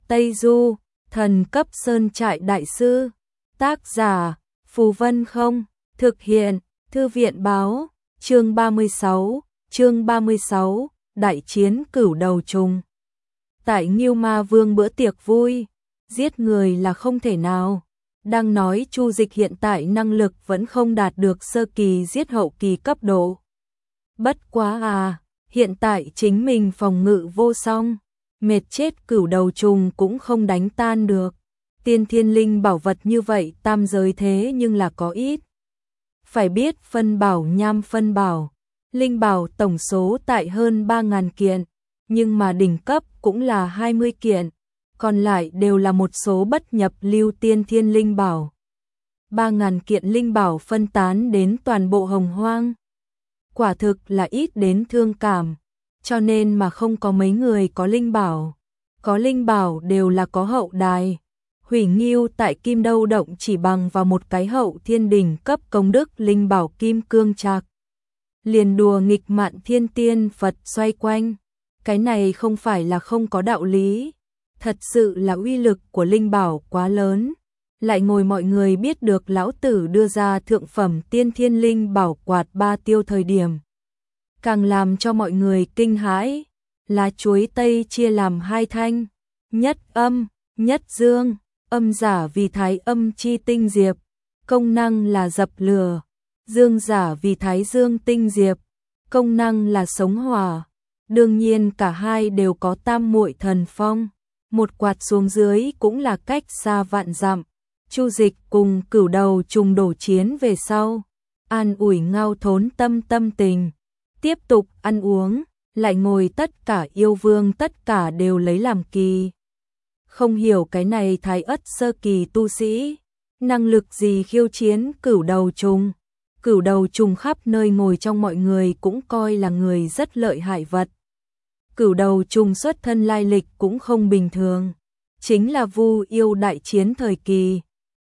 Tây Du, thần cấp sơn trại đại sư. Tác giả, Phù Vân Không, thực hiện, Thư viện báo, chương 36, Đại chiến cửu đầu trùng. Tại Ngưu Ma Vương bữa tiệc vui, giết người là không thể nào. Đang nói Chu Dịch hiện tại năng lực vẫn không đạt được sơ kỳ giết hậu kỳ cấp độ. Bất quá hiện tại chính mình phòng ngự vô song, mệt chết cửu đầu trùng cũng không đánh tan được. Tiên thiên linh bảo vật như vậy tam giới thế nhưng là có ít. Phải biết phân bảo nham phân bảo, linh bảo tổng số tại hơn 3.000 kiện, nhưng mà đỉnh cấp cũng là 20 kiện, còn lại đều là một số bất nhập lưu tiên thiên linh bảo. 3.000 kiện linh bảo phân tán đến toàn bộ Hồng Hoang. Quả thực là ít đến thương cảm, cho nên mà không có mấy người có linh bảo. Có linh bảo đều là có hậu đài. Hủy Nghiêu tại Kim Đâu Động chỉ bằng vào một cái hậu thiên đỉnh cấp công đức linh bảo kim cương trạc. Liền đùa nghịch mạn thiên tiên Phật xoay quanh. Cái này không phải là không có đạo lý. Thật sự là uy lực của linh bảo quá lớn. Lại ngồi mọi người biết được lão tử đưa ra thượng phẩm tiên thiên linh bảo quạt 3 tiêu thời điểm. Càng làm cho mọi người kinh hãi. Lá chuối tây chia làm 2 thanh. Nhất âm, nhất dương. Âm giả vì thái âm chi tinh diệp, công năng là dập lửa. Dương giả vì thái dương tinh diệp, công năng là sống hỏa. Đương nhiên cả hai đều có tam muội thần phong. Một quạt xuống dưới cũng là cách xa vạn dặm. Chu Dịch cùng cửu đầu trùng đổ chiến về sau, an ủi Ngao Thốn tâm tình, tiếp tục ăn uống, lại ngồi tất cả yêu vương tất cả đều lấy làm kỳ. Không hiểu cái này thái ất sơ kỳ tu sĩ, năng lực gì khiêu chiến cửu đầu trùng. Cửu đầu trùng khắp nơi ngồi trong mọi người cũng coi là người rất lợi hại vật. Cửu đầu trùng xuất thân lai lịch cũng không bình thường, chính là Vu yêu đại chiến thời kỳ,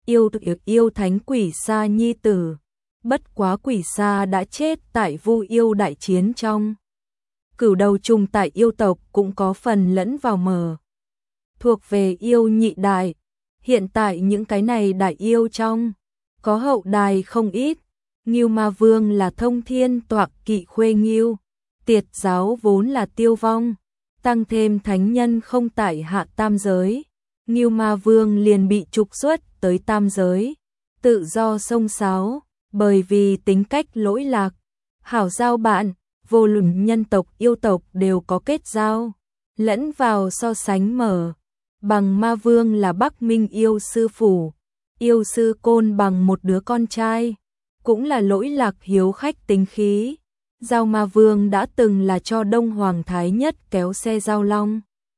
yêu thánh quỷ sa nhi tử. Bất quá quỷ sa đã chết tại Vu yêu đại chiến trong. Cửu đầu trùng tại yêu tộc cũng có phần lẫn vào mờ. Thuộc về yêu nhị đại. Hiện tại những cái này đại yêu trong, có hậu đài không ít. Ngưu Ma Vương là thông thiên toạc kỵ khuê Ngưu. Tiệt giáo vốn là tiêu vong. Tăng thêm thánh nhân không tại hạ tam giới. Ngưu Ma Vương liền bị trục xuất tới tam giới. Tự do xông xáo, bởi vì tính cách lỗi lạc. Hảo giao bạn, vô luận nhân tộc yêu tộc đều có kết giao. Lẫn vào so sánh mở. Bằng Ma Vương là Bắc Minh yêu sư phủ, yêu sư Côn bằng một đứa con trai, cũng là lỗi lạc hiếu khách tính khí. Giao Ma Vương đã từng là cho Đông Hoàng Thái Nhất kéo xe giao long.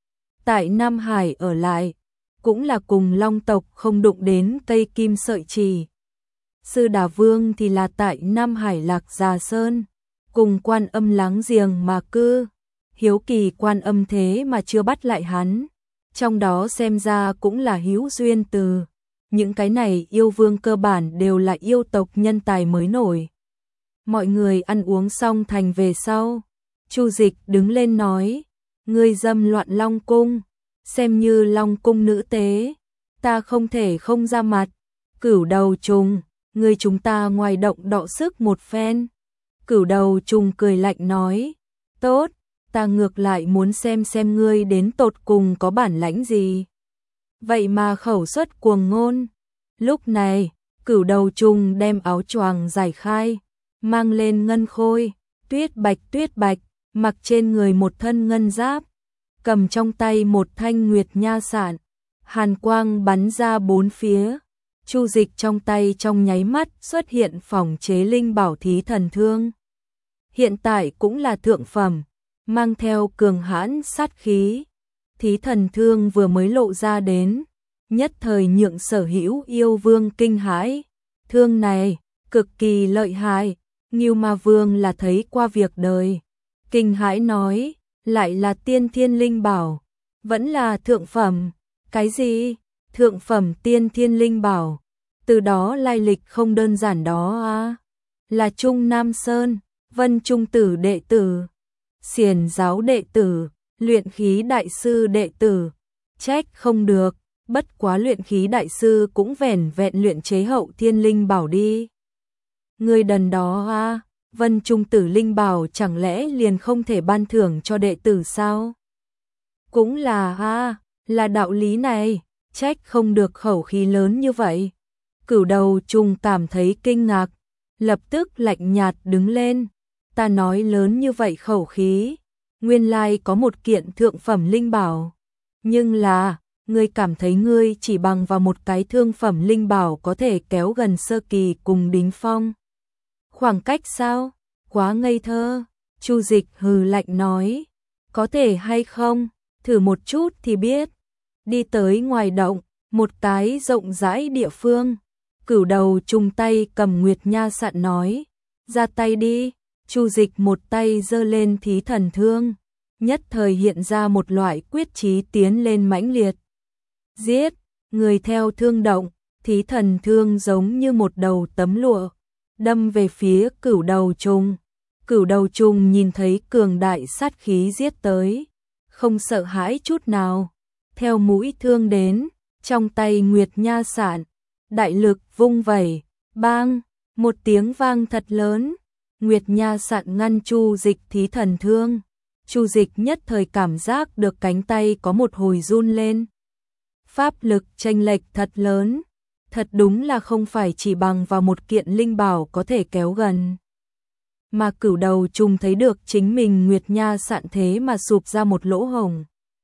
Tại Nam Hải ở lại, cũng là cùng long tộc không đụng đến cây kim sợi chỉ. Sư Đà Vương thì là tại Nam Hải Lạc Già Sơn, cùng Quan Âm láng giềng mà cư. Hiếu kỳ Quan Âm thế mà chưa bắt lại hắn. Trong đó xem ra cũng là hữu duyên từ. Những cái này yêu vương cơ bản đều là yêu tộc nhân tài mới nổi. Mọi người ăn uống xong thành về sau. Chu Dịch đứng lên nói. Ngươi dâm loạn Long Cung. Xem như Long Cung nữ tế. Ta không thể không ra mặt. Cửu đầu trùng. Ngươi chúng ta ngoài động đọ sức một phen. Cửu đầu trùng cười lạnh nói. Tốt. Ta ngược lại muốn xem ngươi đến tột cùng có bản lãnh gì. Vậy mà khẩu xuất cuồng ngôn. Lúc này, cửu đầu trùng đem áo choàng giải khai, mang lên ngân khôi, tuyết bạch, mặc trên người một thân ngân giáp, cầm trong tay một thanh nguyệt nha sạn, hàn quang bắn ra bốn phía. Chu Dịch trong tay trong nháy mắt xuất hiện phỏng chế linh bảo thí thần thương. Hiện tại cũng là thượng phẩm, mang theo cường hãn sát khí. Thí thần thương vừa mới lộ ra đến, nhất thời nhượng sở hữu yêu vương kinh hãi. Thương này, cực kỳ lợi hại. Ngưu Ma Vương là thấy qua việc đời. Kinh hãi nói, lại là tiên thiên linh bảo. Vẫn là thượng phẩm. Cái gì? Thượng phẩm tiên thiên linh bảo. Từ đó lai lịch không đơn giản đó à. Là Trung Nam Sơn, Vân Trung Tử đệ tử. Xiển giáo đệ tử, luyện khí đại sư đệ tử, trách không được, bất quá luyện khí đại sư cũng vẻn vẹn luyện chế hậu thiên linh bảo đi. Người đần đó à, Vân Trung Tử linh bảo chẳng lẽ liền không thể ban thưởng cho đệ tử sao? Cũng là là đạo lý này, trách không được khẩu khí lớn như vậy. Cửu Đầu Trùng cảm thấy kinh ngạc, lập tức lạnh nhạt đứng lên. Ta nói lớn như vậy khẩu khí, nguyên lai có một kiện thượng phẩm linh bảo. Nhưng là, ngươi cảm thấy ngươi chỉ bằng vào một cái thương phẩm linh bảo có thể kéo gần sơ kỳ cùng đỉnh phong. Khoảng cách sao? Quá ngây thơ. Chu Dịch hừ lạnh nói, có thể hay không, thử một chút thì biết. Đi tới ngoài động, một cái rộng rãi địa phương. Cửu Đầu Trùng tay cầm Nguyệt Nha Sạn nói, ra tay đi. Chu Dịch một tay giơ lên Thí Thần Thương, nhất thời hiện ra một loại quyết chí tiến lên mãnh liệt. Giết, người theo thương động, Thí Thần Thương giống như một đầu tấm lụa, đâm về phía Cửu Đầu Trùng. Cửu Đầu Trùng nhìn thấy cường đại sát khí giết tới, không sợ hãi chút nào, theo mũi thương đến, trong tay Nguyệt Nha Sạn, đại lực vung vẩy, bang, một tiếng vang thật lớn, Nguyệt Nha Sạn ngăn Chu Dịch Thí Thần Thương. Chu Dịch nhất thời cảm giác được cánh tay có một hồi run lên. Pháp lực chênh lệch thật lớn, thật đúng là không phải chỉ bằng vào một kiện linh bảo có thể kéo gần. Mà Cửu Đầu Trùng thấy được chính mình Nguyệt Nha Sạn thế mà sụp ra một lỗ hổng.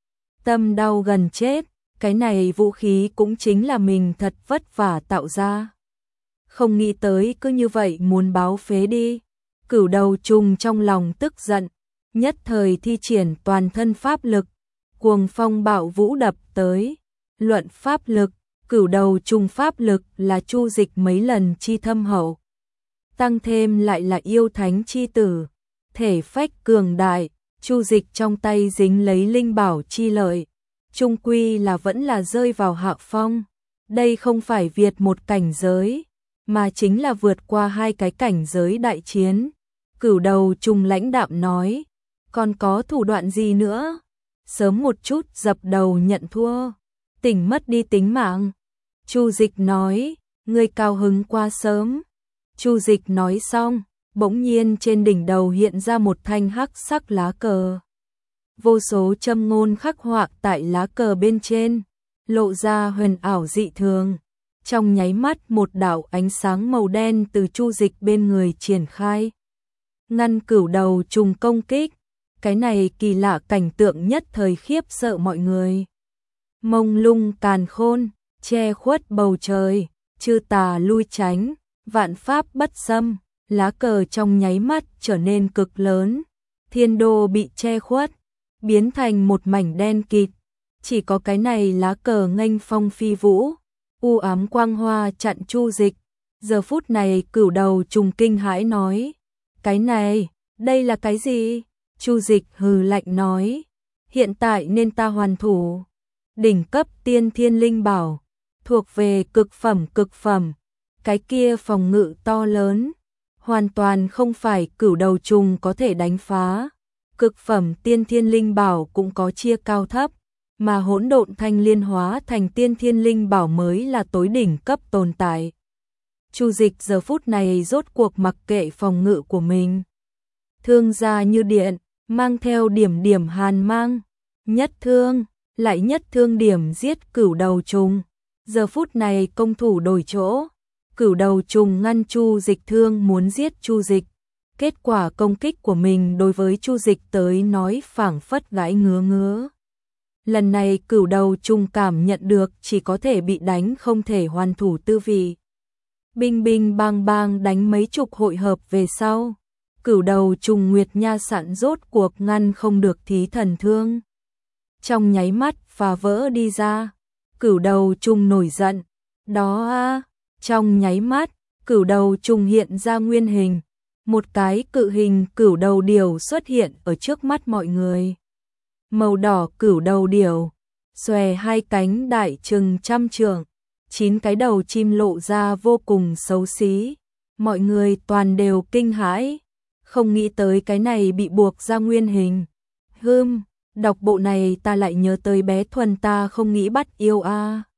Tâm đau gần chết, cái này vũ khí cũng chính là mình thật vất vả tạo ra. Không nghĩ tới cứ như vậy muốn báo phế đi. Cửu Đầu Trùng trong lòng tức giận, nhất thời thi triển toàn thân pháp lực, cuồng phong bạo vũ đập tới. Luận pháp lực, Cửu Đầu Trùng pháp lực là Chu Dịch mấy lần chi thâm hậu. Tăng thêm lại là yêu thánh chi tử, thể phách cường đại, Chu Dịch trong tay dính lấy linh bảo chi lợi, chung quy là vẫn là rơi vào hạ phong. Đây không phải việt một cảnh giới, mà chính là vượt qua hai cái cảnh giới đại chiến. Cửu Đầu Trùng lãnh đạm nói, còn có thủ đoạn gì nữa? Sớm một chút dập đầu nhận thua, tỉnh mất đi tính mạng. Chu Dịch nói, ngươi cao hứng quá sớm. Chu Dịch nói xong, bỗng nhiên trên đỉnh đầu hiện ra một thanh hắc sắc lá cờ. Vô số châm ngôn khắc họa tại lá cờ bên trên, lộ ra huyền ảo dị thường. Trong nháy mắt một đạo ánh sáng màu đen từ Chu Dịch bên người triển khai, ngăn Cửu Đầu Trùng công kích. Cái này kỳ lạ cảnh tượng nhất thời khiếp sợ mọi người. Mông lung càn khôn, che khuất bầu trời, chư tà lui tránh, vạn pháp bất xâm, lá cờ trong nháy mắt trở nên cực lớn. Thiên đô bị che khuất, biến thành một mảnh đen kịt. Chỉ có cái này lá cờ nghênh phong phi vũ, u ám quang hoa chặn Chu Dịch. Giờ phút này Cửu Đầu Trùng kinh hãi nói, cái này, đây là cái gì? Chu Dịch hừ lạnh nói, hiện tại nên ta hoàn thủ. Đỉnh cấp tiên thiên linh bảo, thuộc về cực phẩm, cái kia phòng ngự to lớn, hoàn toàn không phải Cửu Đầu Trùng có thể đánh phá. Cực phẩm tiên thiên linh bảo cũng có chia cao thấp, mà hỗn độn thanh liên hóa thành tiên thiên linh bảo mới là tối đỉnh cấp tồn tại. Chu Dịch giờ phút này rốt cuộc mặc kệ phòng ngự của mình, thương ra như điện, mang theo điểm điểm hàn mang, nhất thương, lại nhất thương điểm giết Cửu Đầu Trùng. Giờ phút này công thủ đổi chỗ, Cửu Đầu Trùng ngăn Chu Dịch thương muốn giết Chu Dịch. Kết quả công kích của mình đối với Chu Dịch tới nói phảng phất gãi ngứa. Lần này Cửu Đầu Trùng cảm nhận được chỉ có thể bị đánh không thể hoàn thủ tư vị. Binh binh bang bang đánh mấy chục hội hợp về sau, Cửu Đầu Trùng Nguyệt Nha Sạn rốt cuộc ngăn không được Thí Thần Thương. Trong nháy mắt phá vỡ đi ra, Cửu Đầu Trùng nổi giận. Đó trong nháy mắt, Cửu Đầu Trùng hiện ra nguyên hình. Một cái cự hình cửu đầu điểu xuất hiện ở trước mắt mọi người. Màu đỏ cửu đầu điểu, xòe hai cánh đại chừng trăm trượng, 9 cái đầu chim lộ ra vô cùng xấu xí. Mọi người toàn đều kinh hãi, không nghĩ tới cái này bị buộc ra nguyên hình. Đọc bộ này ta lại nhớ tới bé Thuần, ta không nghĩ bắt yêu a.